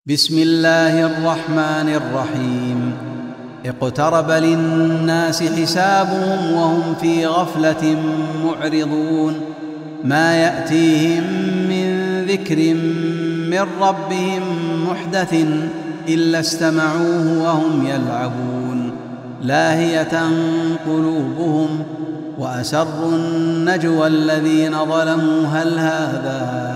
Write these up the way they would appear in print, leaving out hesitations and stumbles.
بسم الله الرحمن الرحيم. اقترب للناس حسابهم وهم في غفلة معرضون. ما يأتيهم من ذكر من ربهم محدث إلا استمعوه وهم يلعبون لاهية قلوبهم وأسروا النجوى الذين ظلموا هل هذا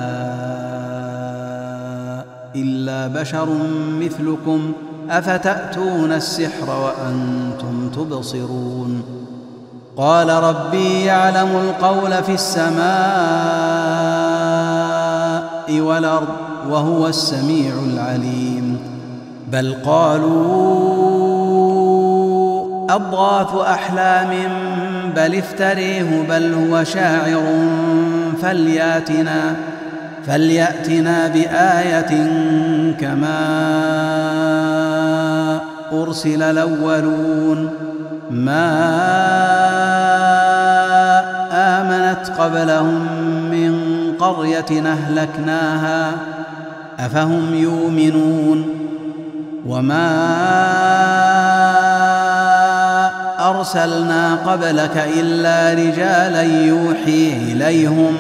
إلا بشر مثلكم أفتأتون السحر وأنتم تبصرون. قال ربي يعلم القول في السماء والأرض وهو السميع العليم. بل قالوا أضغاث أحلام بل افتريه بل هو شاعر فليأتنا بآية كما أرسل الأولون. ما آمنت قبلهم من قرية أهلكناها أفهم يؤمنون. وما أرسلنا قبلك إلا رجالا يوحي إليهم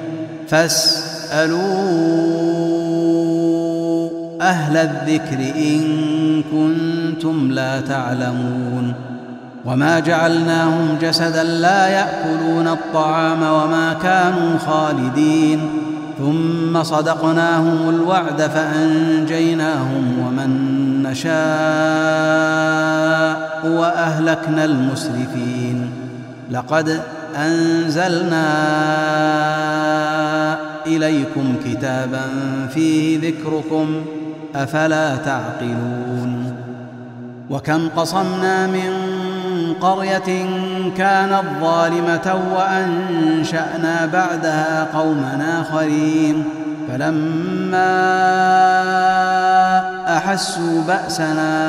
فاسألوا أهل الذكر إن كنتم لا تعلمون. وما جعلناهم جسدا لا يأكلون الطعام وما كانوا خالدين. ثم صدقناهم الوعد فأنجيناهم ومن نشاء وأهلكنا المسرفين. لقد أنزلنا إليكم كتابا فيه ذكركم أفلا تعقلون. وكم قصمنا من قرية كانت ظالمة وأنشأنا بعدها قوما آخرين فلما أحسوا بأسنا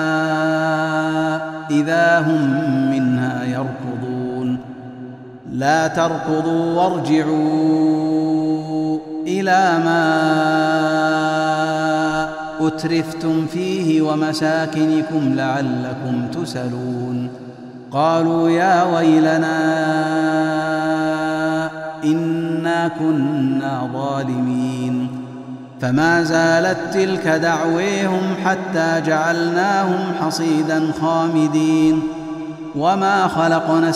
إذا هم منها يركضون. لا تركضوا وارجعوا إلى ما أترفتم فيه ومساكنكم لعلكم تسألون. قالوا يا ويلنا إنا كنا ظالمين. فما زالت تلك دعويهم حتى جعلناهم حصيدا خامدين. وما خلقنا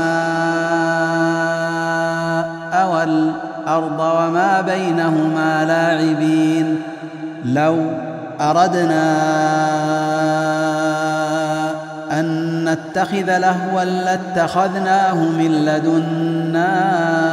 السماء والأرض وما بينهما لاعبين. لو أردنا أن نتخذ لهوا لاتخذناه من لدنا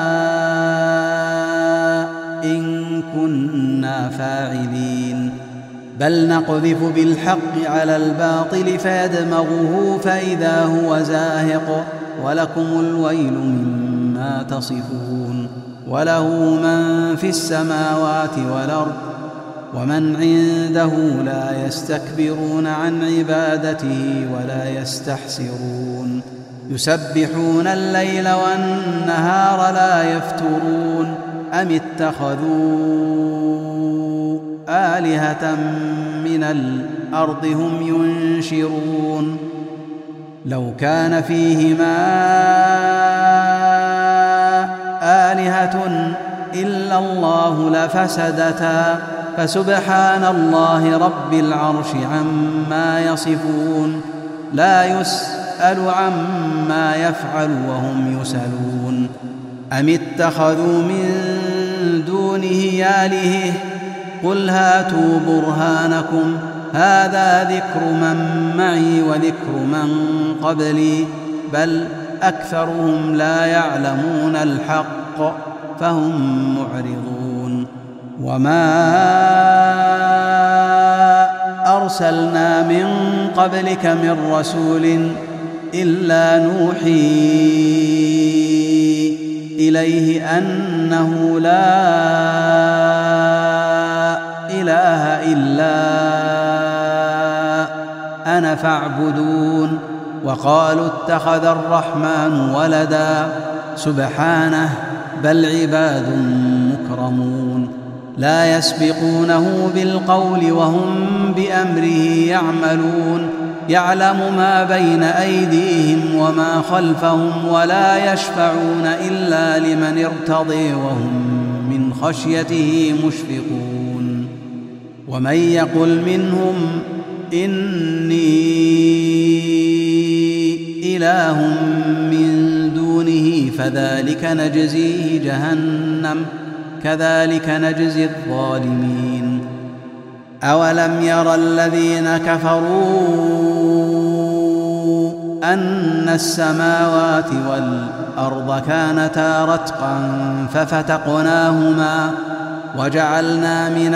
إن كنا فاعلين. بل نقذف بالحق على الباطل فيدمغه فإذا هو زاهق ولكم الويل مما تصفون. وله من في السماوات والأرض ومن عنده لا يستكبرون عن عبادته ولا يستحسرون. يسبحون الليل والنهار لا يفترون. أم اتخذوا آلهة من الأرض هم ينشرون. لو كان فيهما آلهة إلا الله لفسدتا فسبحان الله رب العرش عما يصفون. لا يسأل عما يفعل وهم يسألون. أم اتخذوا من دونه آلهة قل هاتوا برهانكم هذا ذكر من معي وذكر من قبلي بل أكثرهم لا يعلمون الحق فهم معرضون. وما أرسلنا من قبلك من رسول إلا نوحي إليه أنه لا إله إلا أنا فاعبدون. وقالوا اتخذ الرحمن ولدا سبحانه بل عباد مكرمون لا يسبقونه بالقول وهم بأمره يعملون يعلم ما بين أيديهم وما خلفهم ولا يشفعون إلا لمن ارتضي وهم من خشيته مشفقون ومن يقل منهم إني إله من دونه فذلك نجزيه جهنم كذلك نجزي الظالمين أولم ير الذين كفروا أن السماوات والأرض كانتا رتقا ففتقناهما وجعلنا من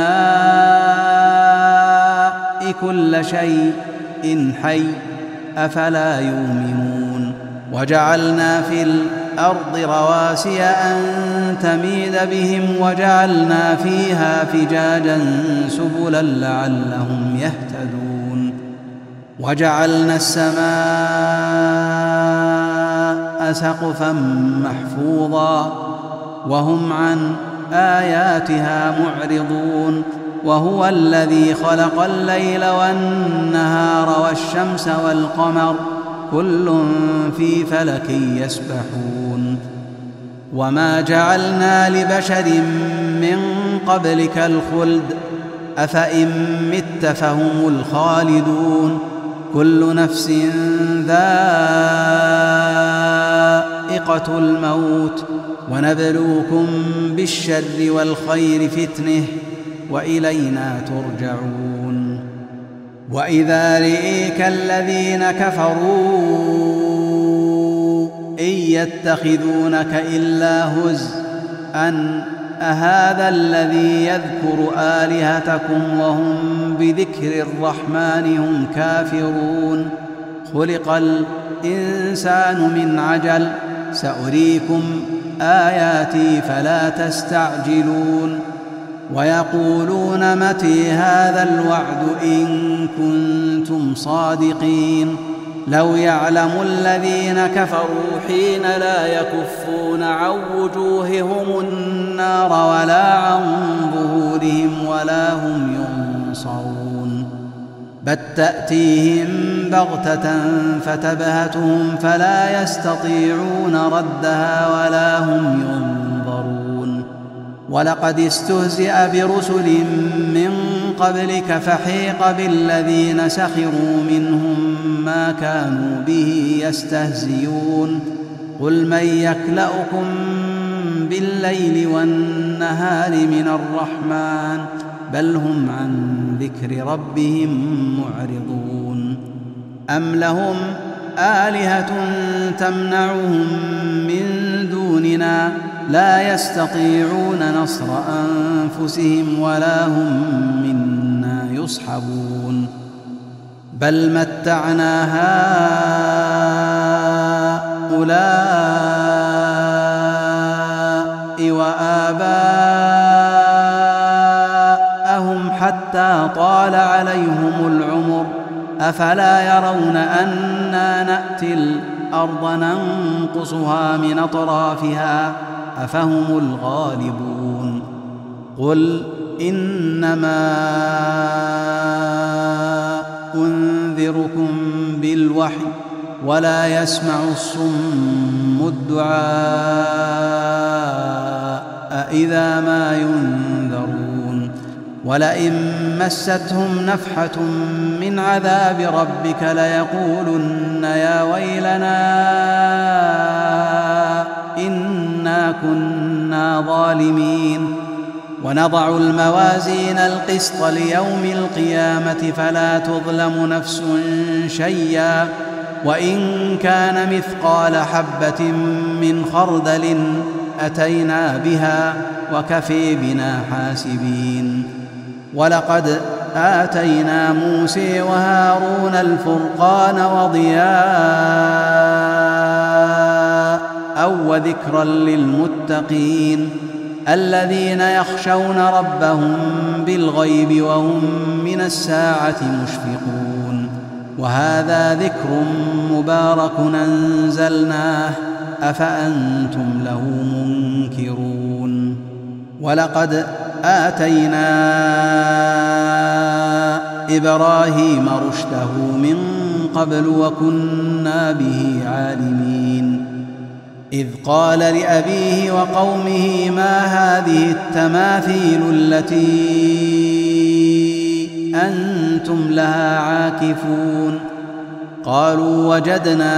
الماء كل شيء حي أفلا يؤمنون وجعلنا في الأرض رواسي أن تميد بهم وجعلنا فيها فجاجا سبلا لعلهم يهتدون وجعلنا السماء سقفا محفوظا وهم عن آياتها معرضون وهو الذي خلق الليل والنهار والشمس والقمر كل في فلك يسبحون وما جعلنا لبشر من قبلك الخلد أفإن مت فهم الخالدون كل نفس ذائقة الموت ونبلوكم بالشر والخير فتنة وإلينا ترجعون وإذا رئيك الذين كفروا إن يتخذونك إلا هزءا أهذا الذي يذكر آلهتكم وهم بذكر الرحمن هم كافرون خلق الإنسان من عجل سأريكم آياتي فلا تستعجلون ويقولون متى هذا الوعد إن كنتم صادقين لو يعلم الذين كفروا حين لا يكفون عن وجوههم النار ولا عن ظهورهم ولا هم ينصرون بل تأتيهم بغتة فتبهتهم فلا يستطيعون ردها ولا هم ينظرون ولقد استهزئ برسل من قبلك فحيق بالذين سخروا منهم ما كانوا به يستهزئون قل من يكلؤكم بالليل والنهار من الرحمن بل هم عن ذكر ربهم معرضون أم لهم آلهة تمنعهم من دوننا لا يستطيعون نصر أنفسهم ولا هم منا يصحبون بل متعنا هؤلاء وآباءهم حتى طال عليهم العمر أفلا يرون أنا نأتي الأرض ننقصها من أطرافها أفهم الغالبون قل إنما أنذركم بالوحي ولا يسمع الصم الدعاء إذا ما ينذرون ولئن مستهم نفحة من عذاب ربك ليقولن يا ويلنا إنا كنا ظالمين ونضع الموازين القسط ليوم القيامة فلا تظلم نفس شيئا وإن كان مثقال حبة من خردل أتينا بها وكفي بنا حاسبين ولقد آتينا موسى وهارون الفرقان وضياء وذكرا للمتقين الذين يخشون ربهم بالغيب وهم من الساعة مشفقون وهذا ذكر مبارك أنزلناه أفأنتم له منكرون ولقد آتينا إبراهيم رشده من قبل وكنا به عالمين إذ قال لأبيه وقومه ما هذه التماثيل التي أنتم لها عاكفون قالوا وجدنا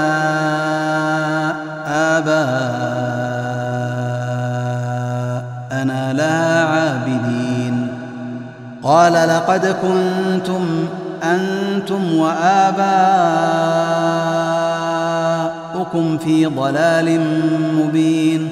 آباءنا لها عابدين قال لقد كنتم أنتم وآباؤكم في ضلال مبين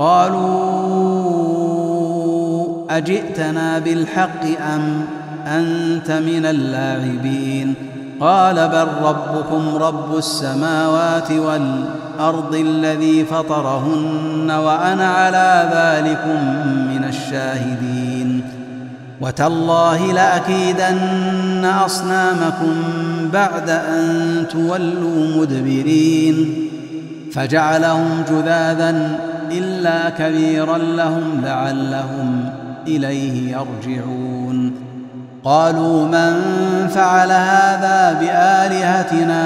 قالوا أجئتنا بالحق أم أنت من اللاعبين قال بل ربكم رب السماوات والأرض الذي فطرهن وأنا على ذلكم من الشاهدين وتالله لأكيدن أصنامكم بعد أن تولوا مدبرين فجعلهم جذاذا إلا كبيرا لهم لعلهم إليه يرجعون قالوا من فعل هذا بآلهتنا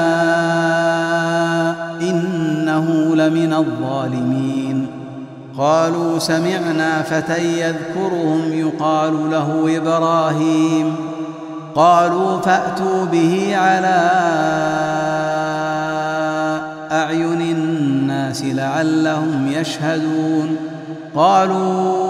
إنه لمن الظالمين قالوا سمعنا فتى يذكرهم يقال له إبراهيم قالوا فأتوا به على أعين الناس لعلهم يشهدون قالوا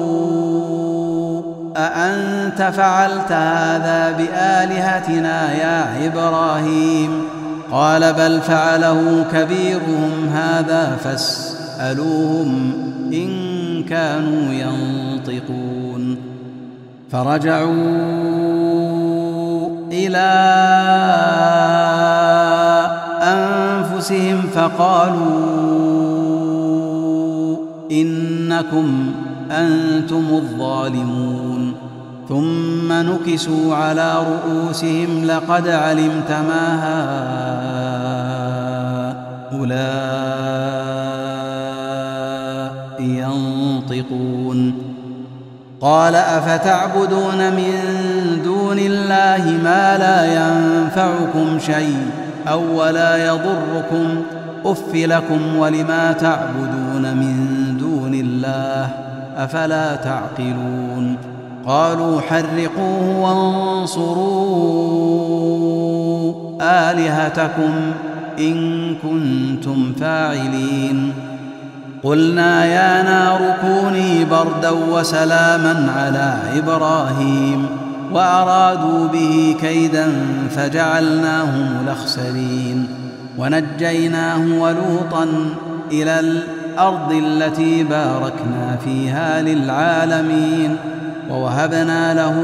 أأنت فعلت هذا بآلهتنا يا إبراهيم قال بل فعله كبيرهم هذا فاسألوهم إن كانوا ينطقون فرجعوا إلى أنفسهم فقالوا إنكم أنتم الظالمون ثم نكسوا على رؤوسهم لقد علمت ما هؤلاء ينطقون قال أفتعبدون من دون الله ما لا ينفعكم شيء أو ولا يضركم أف لكم ولما تعبدون من دون الله أفلا تعقلون قالوا حرقوه وانصروا آلهتكم إن كنتم فاعلين قلنا يا نار كوني بردا وسلاما على إبراهيم وأرادوا به كيدا فجعلناهم الأخسرين ونجيناه ولوطا إلى الأرض التي باركنا فيها للعالمين ووهبنا له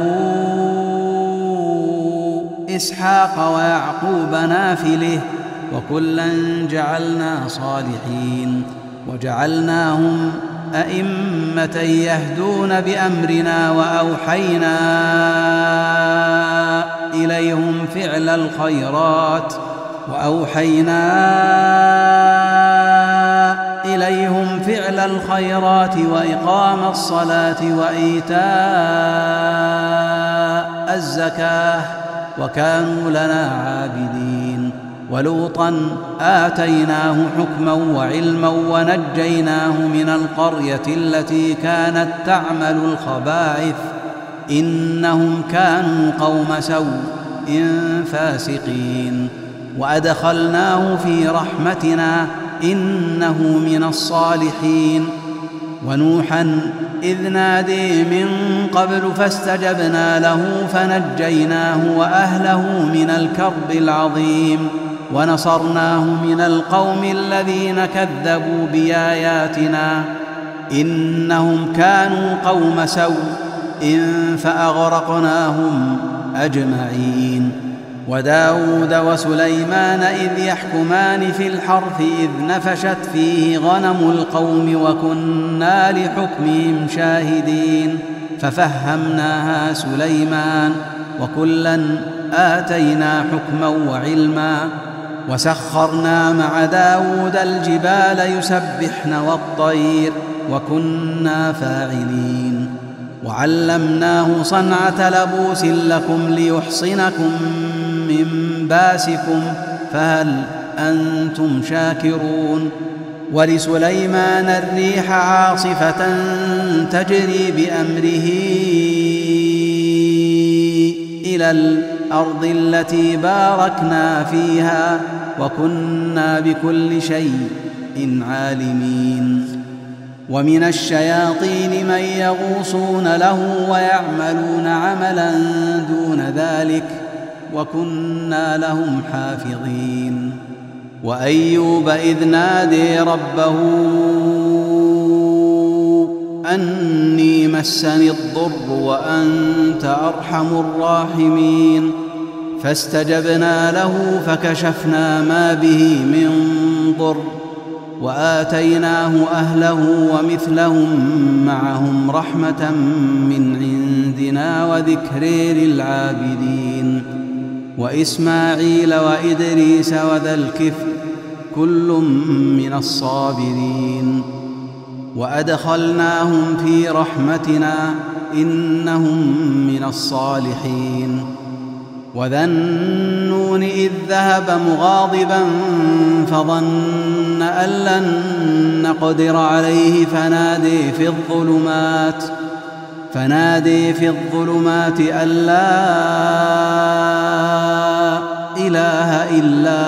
إسحاق ويعقوب نافلة وكلا جعلنا صالحين وجعلناهم أئمة يهدون بأمرنا وأوحينا إليهم فعل الخيرات وإقام الصلاة وإيتاء الزكاة وكانوا لنا عابدين ولوطا آتيناه حكما وعلما ونجيناه من القرية التي كانت تعمل الخبائث إنهم كانوا قوم سوء فاسقين وأدخلناه في رحمتنا إنه من الصالحين ونوحا إذ نادي من قبل فاستجبنا له فنجيناه وأهله من الكرب العظيم ونصرناه من القوم الذين كذبوا بآياتنا إنهم كانوا قوم سوء فأغرقناهم أجمعين وداود وسليمان إذ يحكمان في الحرث إذ نفشت فيه غنم القوم وكنا لحكمهم شاهدين ففهمناها سليمان وكلا آتينا حكما وعلما وسخرنا مع داود الجبال يسبحن والطير وكنا فاعلين وعلمناه صنعة لبوس لكم ليحصنكم من باسكم فهل أنتم شاكرون ولسليمان الريح عاصفة تجري بأمره إلى الأرض التي باركنا فيها وكنا بكل شيء عالمين ومن الشياطين من يغوصون له ويعملون عملا دون ذلك وكنا لهم حافظين وأيوب إذ نادي ربه أني مسني الضر وأنت أرحم الراحمين فاستجبنا له فكشفنا ما به من ضر وآتيناه أهله ومثلهم معهم رحمة من عندنا وذكر للعابدين وإسماعيل وإدريس وذا الكفل كل من الصابرين وأدخلناهم في رحمتنا إنهم من الصالحين وذا النون إذ ذهب مغاضبا فظن أن لن نقدر عليه فنادي في الظلمات أن لا إله إلا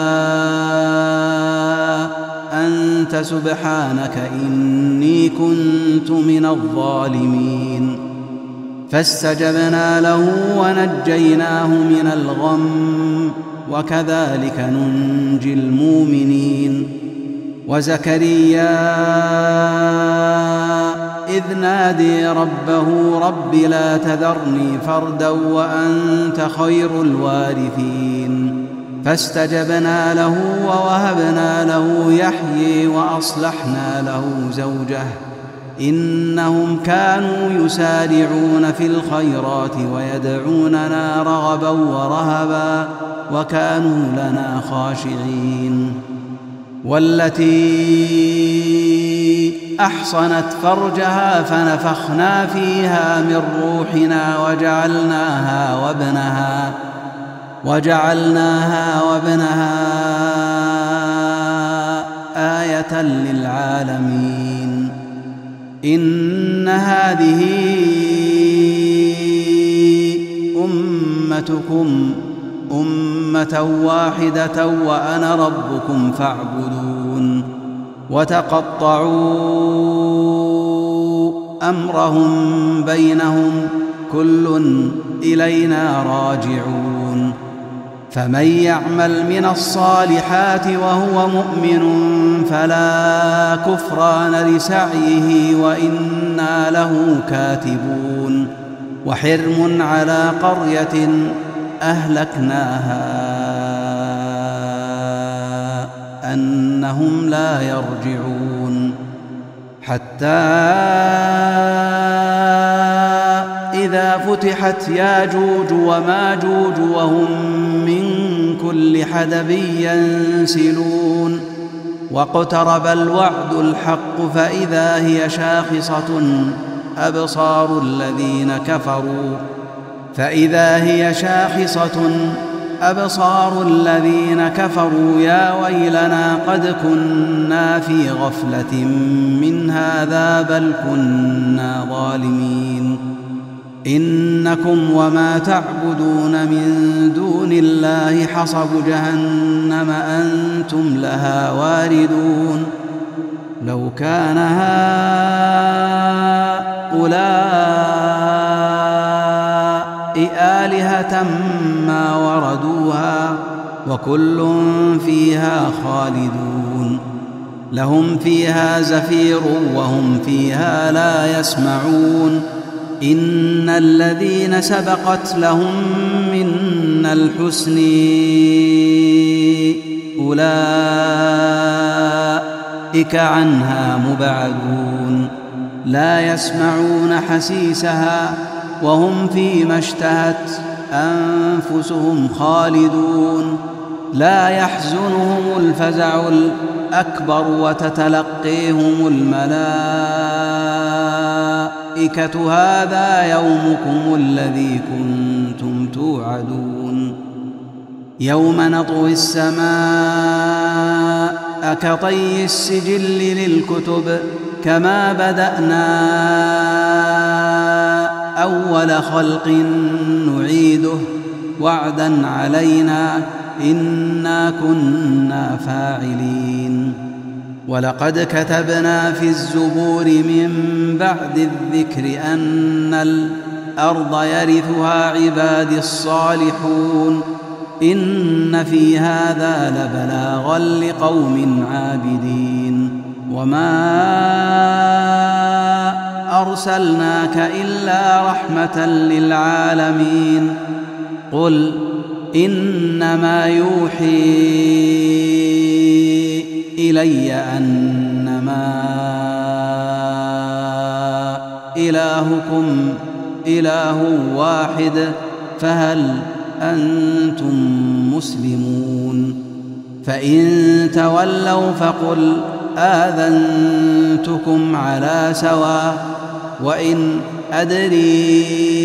أنت سبحانك إني كنت من الظالمين فاستجبنا له ونجيناه من الغم وكذلك ننجي المؤمنين وزكريا إذ نادي ربه رب لا تذرني فردا وأنت خير الوارثين فاستجبنا له ووهبنا له يحيي وأصلحنا له زوجه إنهم كانوا يسارعون في الخيرات ويدعوننا رغبا ورهبا وكانوا لنا خاشعين والتي أحصنت فرجها فنفخنا فيها من روحنا وجعلناها وابنها آية للعالمين إن هذه أمتكم أمة واحدة وأنا ربكم فاعبدون وتقطعوا أمرهم بينهم كل إلينا راجعون فمن يعمل من الصالحات وهو مؤمن فلا كفران لسعيه وإنا له كاتبون وحرم على قرية أهلكناها أنهم لا يرجعون حتى إذا فتحت ياجوج وماجوج وهم من كل حدب ينسلون واقترب الوعد الحق فإذا هي شاخصة أبصار الذين كفروا يا ويلنا قد كنا في غفلة من هذا بل كنا ظالمين إنكم وما تعبدون من دون الله حصب جهنم أنتم لها واردون لو كان هؤلاء آلهة ما وردوها وكل فيها خالدون لهم فيها زفير وهم فيها لا يسمعون إن الذين سبقت لهم منا الحسن أولئك عنها مبعدون لا يسمعون حسيسها وهم فيما اشتهت أنفسهم خالدون لا يحزنهم الفزع الأكبر وتتلقيهم الملائكة هذا يومكم الذي كنتم توعدون يوم نطوي السماء كطي السجل للكتب كما بدأنا أول خلق نعيده وعدا علينا إنا كنا فاعلين ولقد كتبنا في الزبور من بعد الذكر أن الأرض يرثها عبادي الصالحون إن في هذا لبلاغا لقوم عابدين وما أرسلناك إلا رحمة للعالمين قل إنما يوحي إلي أنما إلهكم إله واحد فهل أنتم مسلمون فإن تولوا فقل آذنتكم على سواء وإن أدري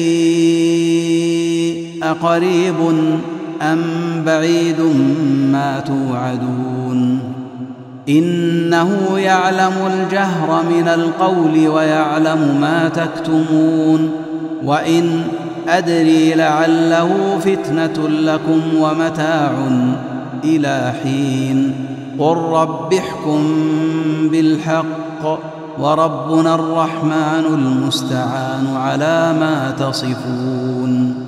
أقريب أم بعيد ما توعدون إنه يعلم الجهر من القول ويعلم ما تكتمون وإن أدري لعله فتنة لكم ومتاع إلى حين قل رب احكم بالحق وربنا الرحمن المستعان على ما تصفون